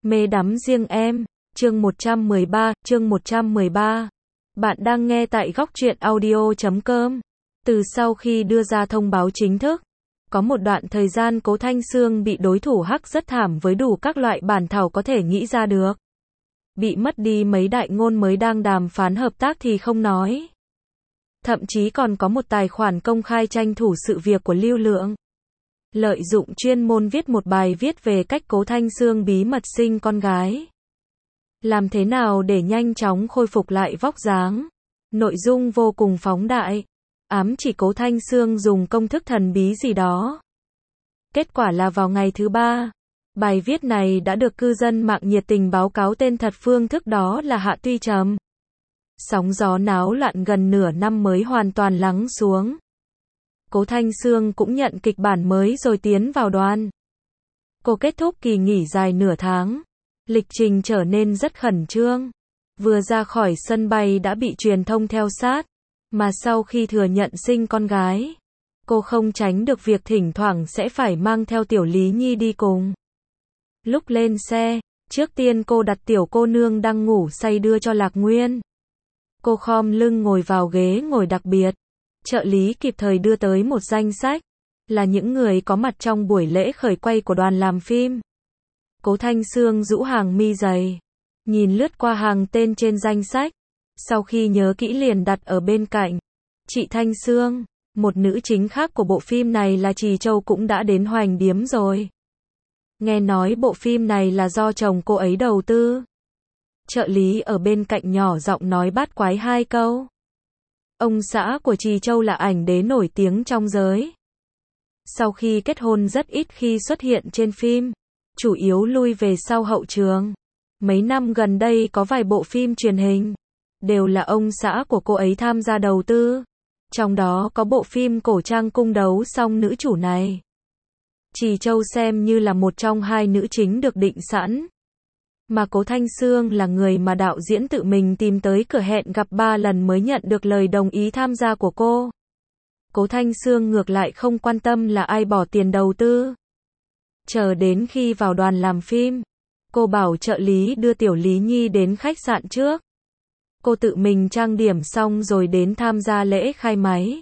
Mê đắm riêng em, chương 113. Bạn đang nghe tại góc truyện audio.com. Từ sau khi đưa ra thông báo chính thức, có một đoạn thời gian Cố Thanh Xương bị đối thủ hack rất thảm với đủ các loại bản thảo có thể nghĩ ra được. Bị mất đi mấy đại ngôn mới đang đàm phán hợp tác thì không nói. Thậm chí còn có một tài khoản công khai tranh thủ sự việc của Lưu Lượng. Lợi dụng chuyên môn viết một bài viết về cách Cố Thanh Xương bí mật sinh con gái. Làm thế nào để nhanh chóng khôi phục lại vóc dáng. Nội dung vô cùng phóng đại. Ám chỉ Cố Thanh Xương dùng công thức thần bí gì đó. Kết quả là vào ngày thứ 3, bài viết này đã được cư dân mạng nhiệt tình báo cáo tên thật, phương thức đó là Hạ Tuy Trầm. Sóng gió náo loạn gần nửa năm mới hoàn toàn lắng xuống. Cố Thanh Xương cũng nhận kịch bản mới rồi tiến vào đoàn. Cô kết thúc kỳ nghỉ dài nửa tháng. Lịch trình trở nên rất khẩn trương. Vừa ra khỏi sân bay đã bị truyền thông theo sát. Mà sau khi thừa nhận sinh con gái, cô không tránh được việc thỉnh thoảng sẽ phải mang theo Tiểu Lý Nhi đi cùng. Lúc lên xe, trước tiên cô đặt tiểu cô nương đang ngủ say đưa cho Lạc Nguyên. Cô khom lưng ngồi vào ghế ngồi đặc biệt. Trợ lý kịp thời đưa tới một danh sách, là những người có mặt trong buổi lễ khởi quay của đoàn làm phim. Cố Thanh Xương rũ hàng mi dày, nhìn lướt qua hàng tên trên danh sách, sau khi nhớ kỹ liền đặt ở bên cạnh. Chị Thanh Xương, một nữ chính khác của bộ phim này là Trì Châu cũng đã đến Hoành Điếm rồi. Nghe nói bộ phim này là do chồng cô ấy đầu tư. Trợ lý ở bên cạnh nhỏ giọng nói bát quái 2 câu. Ông xã của Trì Châu là ảnh đế nổi tiếng trong giới. Sau khi kết hôn rất ít khi xuất hiện trên phim, chủ yếu lui về sau hậu trường. Mấy năm gần đây có vài bộ phim truyền hình, đều là ông xã của cô ấy tham gia đầu tư. Trong đó có bộ phim cổ trang Cung Đấu Song nữ chủ này. Trì Châu xem như là một trong 2 nữ chính được định sẵn. Mà Cố Thanh Xương là người mà đạo diễn tự mình tìm tới cửa hẹn gặp 3 lần mới nhận được lời đồng ý tham gia của cô. Cố Thanh Xương ngược lại không quan tâm là ai bỏ tiền đầu tư. Chờ đến khi vào đoàn làm phim, cô bảo trợ lý đưa Tiểu Lý Nhi đến khách sạn trước. Cô tự mình trang điểm xong rồi đến tham gia lễ khai máy.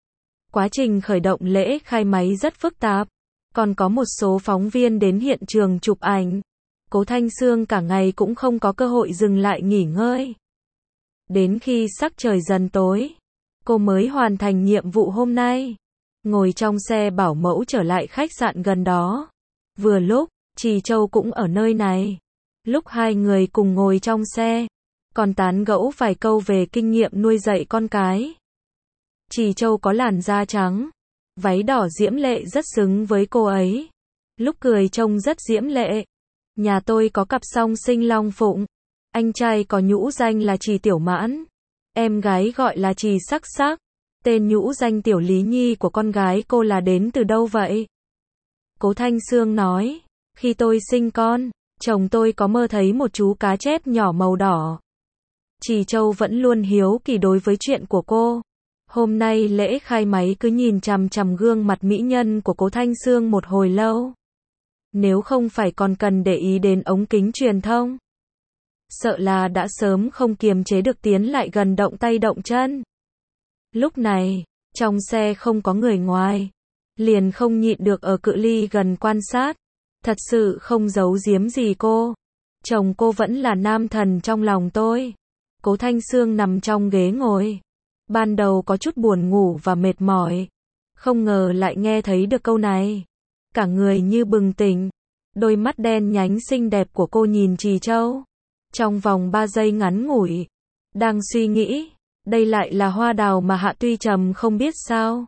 Quá trình khởi động lễ khai máy rất phức tạp, còn có một số phóng viên đến hiện trường chụp ảnh. Cố Thanh Xương cả ngày cũng không có cơ hội dừng lại nghỉ ngơi. Đến khi sắc trời dần tối, cô mới hoàn thành nhiệm vụ hôm nay. Ngồi trong xe bảo mẫu trở lại khách sạn gần đó. Vừa lúc, Trì Châu cũng ở nơi này. Lúc 2 người cùng ngồi trong xe, còn tán gẫu vài câu về kinh nghiệm nuôi dạy con cái. Trì Châu có làn da trắng, váy đỏ diễm lệ rất xứng với cô ấy. Lúc cười trông rất diễm lệ. Nhà tôi có cặp song sinh Long Phụng. Anh trai có nhũ danh là Trì Tiểu Mãn. Em gái gọi là Trì Sắc Sắc. Tên nhũ danh Tiểu Lý Nhi của con gái cô là đến từ đâu vậy? Cố Thanh Xương nói, khi tôi sinh con, chồng tôi có mơ thấy một chú cá chép nhỏ màu đỏ. Trì Châu vẫn luôn hiếu kỳ đối với chuyện của cô. Hôm nay lễ khai máy cứ nhìn chằm chằm gương mặt mỹ nhân của Cố Thanh Xương một hồi lâu. Nếu không phải còn cần để ý đến ống kính truyền thông, sợ là đã sớm không kiềm chế được tiến lại gần động tay động chân. Lúc này, trong xe không có người ngoài, liền không nhịn được ở cự ly gần quan sát. Thật sự không giấu giếm gì cô. Chồng cô vẫn là nam thần trong lòng tôi. Cố Thanh Xương nằm trong ghế ngồi. Ban đầu có chút buồn ngủ và mệt mỏi. Không ngờ lại nghe thấy được câu này. Cả người như bừng tỉnh. Đôi mắt đen nhánh xinh đẹp của cô nhìn Trì Châu. Trong vòng 3 giây ngắn ngủi. Đang suy nghĩ. Đây lại là hoa đào mà Hạ Tuy Trầm không biết sao.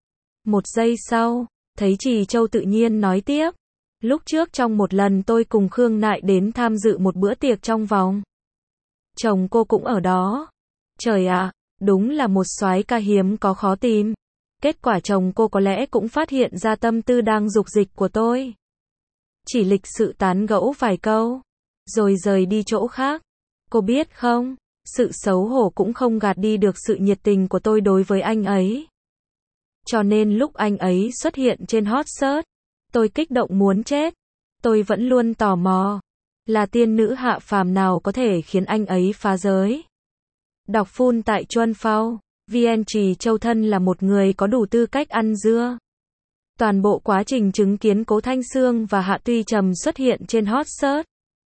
1 giây sau, thấy Trì Châu tự nhiên nói tiếp. Lúc trước trong một lần tôi cùng Khương Nại đến tham dự một bữa tiệc trong vòng. Chồng cô cũng ở đó. Trời ạ, đúng là một soái ca hiếm có khó tìm. Kết quả chồng cô có lẽ cũng phát hiện ra tâm tư đang dục dịch của tôi. Chỉ lịch sự tán gẫu vài câu, rồi rời đi chỗ khác. Cô biết không, sự xấu hổ cũng không gạt đi được sự nhiệt tình của tôi đối với anh ấy. Cho nên lúc anh ấy xuất hiện trên hot search, tôi kích động muốn chết. Tôi vẫn luôn tò mò. Là tiên nữ hạ phàm nào có thể khiến anh ấy phá giới. Đọc full tại Chuan Phao, VN Trì Châu thân là một người có đủ tư cách ăn dưa. Toàn bộ quá trình chứng kiến Cố Thanh Xương và Hạ Tuy Trầm xuất hiện trên hot search.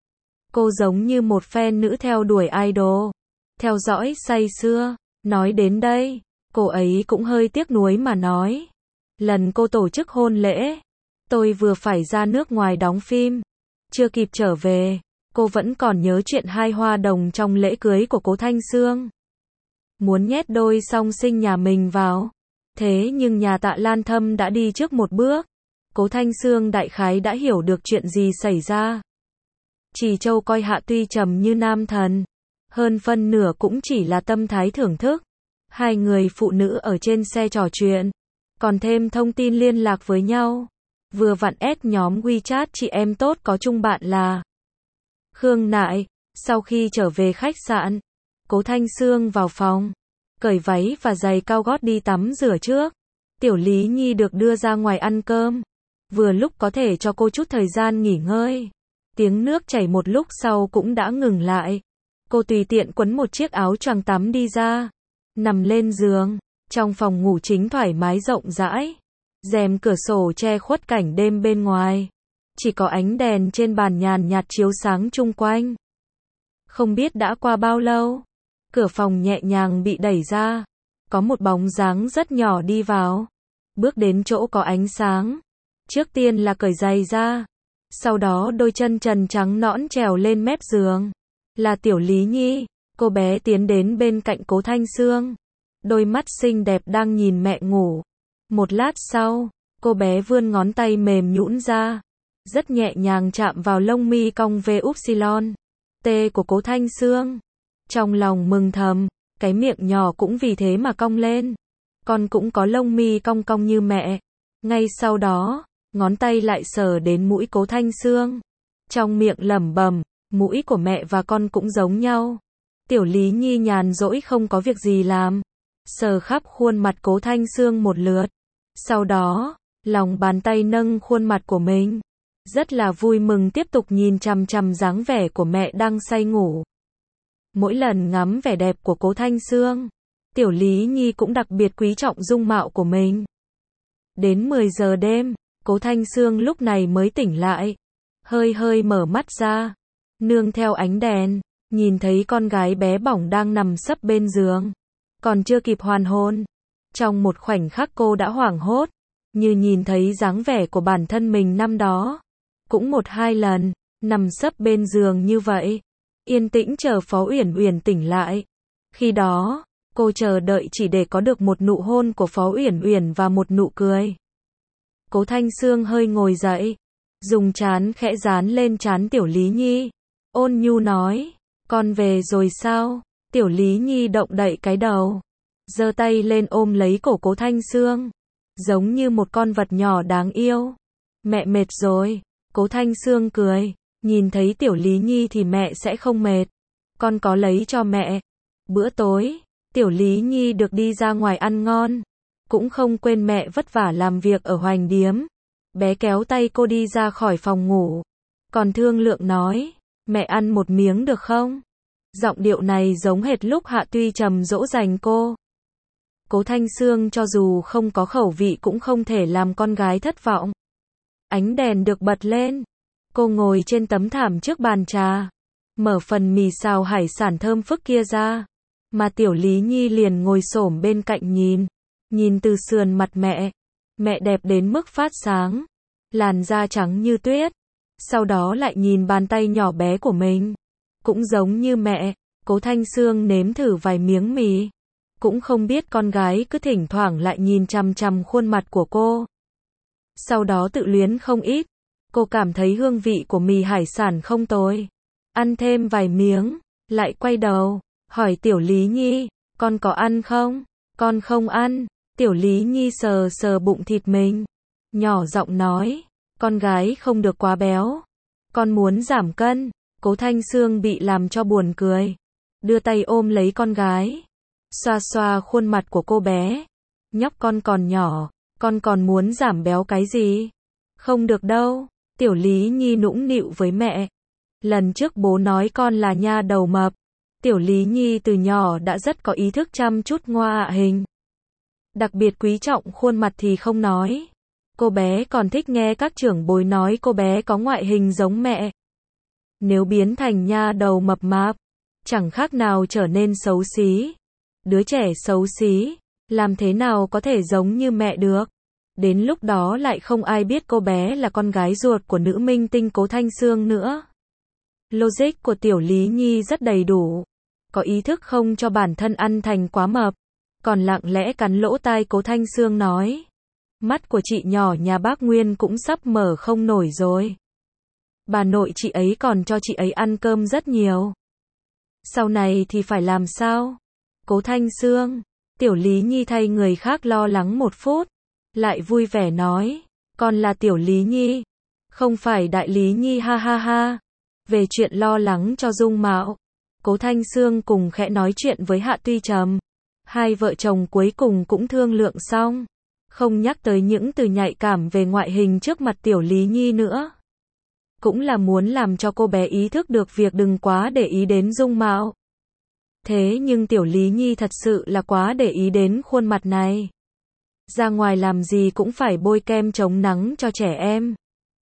Cô giống như một fan nữ theo đuổi idol, theo dõi say sưa. Nói đến đây, cô ấy cũng hơi tiếc nuối mà nói. Lần cô tổ chức hôn lễ, tôi vừa phải ra nước ngoài đóng phim, chưa kịp trở về, cô vẫn còn nhớ chuyện 2 hoa đồng trong lễ cưới của Cố Thanh Xương. Muốn nhét đôi song sinh nhà mình vào. Thế nhưng nhà Tạ Lan Thâm đã đi trước một bước. Cố Thanh Xương đại khái đã hiểu được chuyện gì xảy ra. Trì Châu coi Hạ Tuy Trầm như nam thần. Hơn phân nửa cũng chỉ là tâm thái thưởng thức. 2 người phụ nữ ở trên xe trò chuyện. Còn thêm thông tin liên lạc với nhau. Vừa vặn add nhóm WeChat chị em tốt có chung bạn là Khương Nại. Sau khi trở về khách sạn, Cố Thanh Xương vào phòng, cởi váy và giày cao gót đi tắm rửa trước. Tiểu Lý Nhi được đưa ra ngoài ăn cơm. Vừa lúc có thể cho cô chút thời gian nghỉ ngơi. Tiếng nước chảy một lúc sau cũng đã ngừng lại. Cô tùy tiện quấn một chiếc áo choàng tắm đi ra. Nằm lên giường. Trong phòng ngủ chính thoải mái rộng rãi. Rèm cửa sổ che khuất cảnh đêm bên ngoài. Chỉ có ánh đèn trên bàn nhàn nhạt chiếu sáng chung quanh. Không biết đã qua bao lâu. Cửa phòng nhẹ nhàng bị đẩy ra. Có một bóng dáng rất nhỏ đi vào. Bước đến chỗ có ánh sáng. Trước tiên là cởi giày ra. Sau đó đôi chân trần trắng nõn trèo lên mép giường. Là Tiểu Lý Nhi. Cô bé tiến đến bên cạnh Cố Thanh Xương. Đôi mắt xinh đẹp đang nhìn mẹ ngủ. Một lát sau, cô bé vươn ngón tay mềm nhũn ra. Rất nhẹ nhàng chạm vào lông mi cong VY T của Cố Thanh Xương. Trong lòng mừng thầm, cái miệng nhỏ cũng vì thế mà cong lên. Con cũng có lông mi cong cong như mẹ. Ngay sau đó, ngón tay lại sờ đến mũi Cố Thanh Xương. Trong miệng lẩm bẩm, mũi của mẹ và con cũng giống nhau. Tiểu Lý Nhi nhàn rỗi không có việc gì làm. Sờ khắp khuôn mặt Cố Thanh Xương một lượt. Sau đó, lòng bàn tay nâng khuôn mặt của mình. Rất là vui mừng tiếp tục nhìn chằm chằm dáng vẻ của mẹ đang say ngủ. Mỗi lần ngắm vẻ đẹp của Cố Thanh Xương, Tiểu Lý Nhi cũng đặc biệt quý trọng dung mạo của mình. Đến 10 giờ đêm, Cố Thanh Xương lúc này mới tỉnh lại. Hơi hơi mở mắt ra. Nương theo ánh đèn, nhìn thấy con gái bé bỏng đang nằm sấp bên giường. Còn chưa kịp hoàn hồn. Trong một khoảnh khắc cô đã hoảng hốt. Như nhìn thấy dáng vẻ của bản thân mình năm đó. Cũng 1-2 lần, nằm sấp bên giường như vậy. Yên tĩnh chờ Phó Uyển Uyển tỉnh lại. Khi đó, cô chờ đợi chỉ để có được một nụ hôn của Phó Uyển Uyển và một nụ cười. Cố Thanh Xương hơi ngồi dậy, dùng trán khẽ dán lên trán Tiểu Lý Nhi. Ôn nhu nói, con về rồi sao? Tiểu Lý Nhi động đậy cái đầu, giơ tay lên ôm lấy cổ Cố Thanh Xương, giống như một con vật nhỏ đáng yêu. Mẹ mệt rồi. Cố Thanh Xương cười, nhìn thấy Tiểu Lý Nhi thì mẹ sẽ không mệt. Con có lấy cho mẹ. Bữa tối, Tiểu Lý Nhi được đi ra ngoài ăn ngon. Cũng không quên mẹ vất vả làm việc ở Hoành Điếm. Bé kéo tay cô đi ra khỏi phòng ngủ. Còn thương lượng nói, mẹ ăn một miếng được không? Giọng điệu này giống hệt lúc Hạ Tuy Trầm dỗ dành cô. Cố Thanh Xương cho dù không có khẩu vị cũng không thể làm con gái thất vọng. Ánh đèn được bật lên. Cô ngồi trên tấm thảm trước bàn trà. Mở phần mì xào hải sản thơm phức kia ra. Mà Tiểu Lý Nhi liền ngồi xổm bên cạnh nhìn. Nhìn từ sườn mặt mẹ. Mẹ đẹp đến mức phát sáng. Làn da trắng như tuyết. Sau đó lại nhìn bàn tay nhỏ bé của mình. Cũng giống như mẹ. Cố Thanh Xương nếm thử vài miếng mì. Cũng không biết con gái cứ thỉnh thoảng lại nhìn chằm chằm khuôn mặt của cô. Sau đó tự luyến không ít. Cô cảm thấy hương vị của mì hải sản không tồi. Ăn thêm vài miếng, lại quay đầu, hỏi Tiểu Lý Nhi, con có ăn không? Con không ăn. Tiểu Lý Nhi sờ sờ bụng thịt mình. Nhỏ giọng nói, con gái không được quá béo. Con muốn giảm cân. Cố Thanh Xương bị làm cho buồn cười. Đưa tay ôm lấy con gái. Xoa xoa khuôn mặt của cô bé. Nhóc con còn nhỏ. Con còn muốn giảm béo cái gì? Không được đâu. Tiểu Lý Nhi nũng nịu với mẹ. Lần trước bố nói con là nha đầu mập. Tiểu Lý Nhi từ nhỏ đã rất có ý thức chăm chút ngoại hình. Đặc biệt quý trọng khuôn mặt thì không nói. Cô bé còn thích nghe các trưởng bối nói cô bé có ngoại hình giống mẹ. Nếu biến thành nha đầu mập mạp, chẳng khác nào trở nên xấu xí. Đứa trẻ xấu xí, làm thế nào có thể giống như mẹ được? Đến lúc đó lại không ai biết cô bé là con gái ruột của nữ minh tinh Cố Thanh Xương nữa. Logic của Tiểu Lý Nhi rất đầy đủ. Có ý thức không cho bản thân ăn thành quá mập. Còn lặng lẽ cắn lỗ tai Cố Thanh Xương nói. Mắt của chị nhỏ nhà bác Nguyên cũng sắp mở không nổi rồi. Bà nội chị ấy còn cho chị ấy ăn cơm rất nhiều. Sau này thì phải làm sao? Cố Thanh Xương, Tiểu Lý Nhi thay người khác lo lắng một phút. Lại vui vẻ nói. Con là Tiểu Lý Nhi. Không phải Đại Lý Nhi ha ha ha. Về chuyện lo lắng cho dung mạo, Cố Thanh Xương cùng khẽ nói chuyện với Hạ Tuy Trầm. Hai vợ chồng cuối cùng cũng thương lượng xong. Không nhắc tới những từ nhạy cảm về ngoại hình trước mặt Tiểu Lý Nhi nữa. Cũng là muốn làm cho cô bé ý thức được việc đừng quá để ý đến dung mạo. Thế nhưng Tiểu Lý Nhi thật sự là quá để ý đến khuôn mặt này. Ra ngoài làm gì cũng phải bôi kem chống nắng cho trẻ em.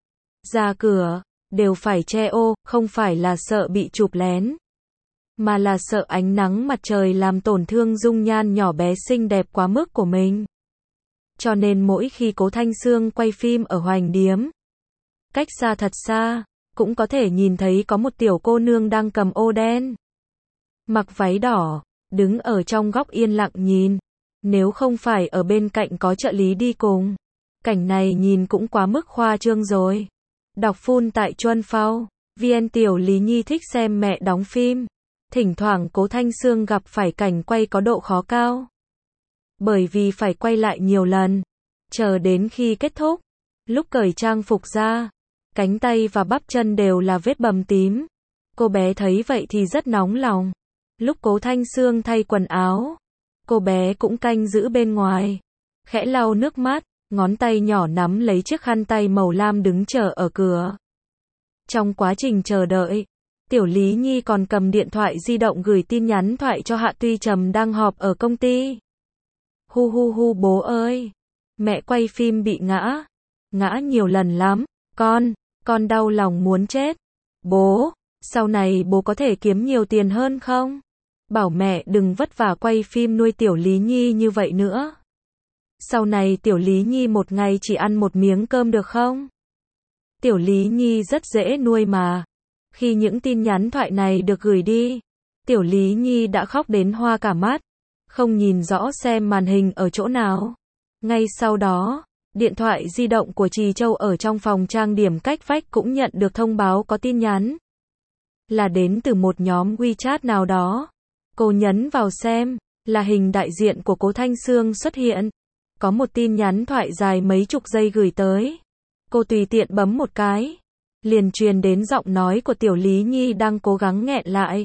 Ra cửa, đều phải che ô, không phải là sợ bị chụp lén. Mà là sợ ánh nắng mặt trời làm tổn thương dung nhan nhỏ bé xinh đẹp quá mức của mình. Cho nên mỗi khi Cố Thanh Xương quay phim ở Hoành Điếm, cách xa thật xa, cũng có thể nhìn thấy có một tiểu cô nương đang cầm ô đen, mặc váy đỏ, đứng ở trong góc yên lặng nhìn. Nếu không phải ở bên cạnh có trợ lý đi cùng, cảnh này nhìn cũng quá mức khoa trương rồi. Đọc full tại Chuân Phao, VN. Tiểu Lý Nhi thích xem mẹ đóng phim. Thỉnh thoảng Cố Thanh Xương gặp phải cảnh quay có độ khó cao. Bởi vì phải quay lại nhiều lần. Chờ đến khi kết thúc, lúc cởi trang phục ra, cánh tay và bắp chân đều là vết bầm tím. Cô bé thấy vậy thì rất nóng lòng. Lúc Cố Thanh Xương thay quần áo, cô bé cũng canh giữ bên ngoài. Khẽ lau nước mắt, ngón tay nhỏ nắm lấy chiếc khăn tay màu lam đứng chờ ở cửa. Trong quá trình chờ đợi, Tiểu Lý Nhi còn cầm điện thoại di động gửi tin nhắn thoại cho Hạ Tuy Trầm đang họp ở công ty. Hu hu hu bố ơi, mẹ quay phim bị ngã nhiều lần lắm, con đau lòng muốn chết. Bố, sau này bố có thể kiếm nhiều tiền hơn không? Bảo mẹ đừng vất vả quay phim nuôi Tiểu Lý Nhi như vậy nữa. Sau này Tiểu Lý Nhi một ngày chỉ ăn một miếng cơm được không? Tiểu Lý Nhi rất dễ nuôi mà. Khi những tin nhắn thoại này được gửi đi, Tiểu Lý Nhi đã khóc đến hoa cả mắt, không nhìn rõ xem màn hình ở chỗ nào. Ngay sau đó, điện thoại di động của Trì Châu ở trong phòng trang điểm cách vách cũng nhận được thông báo có tin nhắn. Là đến từ một nhóm WeChat nào đó. Cô nhấn vào xem, là hình đại diện của Cố Thanh Xương xuất hiện. Có một tin nhắn thoại dài mấy chục giây gửi tới. Cô tùy tiện bấm một cái, liền truyền đến giọng nói của Tiểu Lý Nhi đang cố gắng nghẹn lại.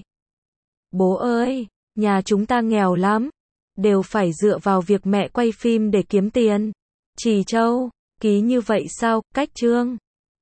Bố ơi, nhà chúng ta nghèo lắm, đều phải dựa vào việc mẹ quay phim để kiếm tiền. Trì Châu, ký như vậy sao, cách chương.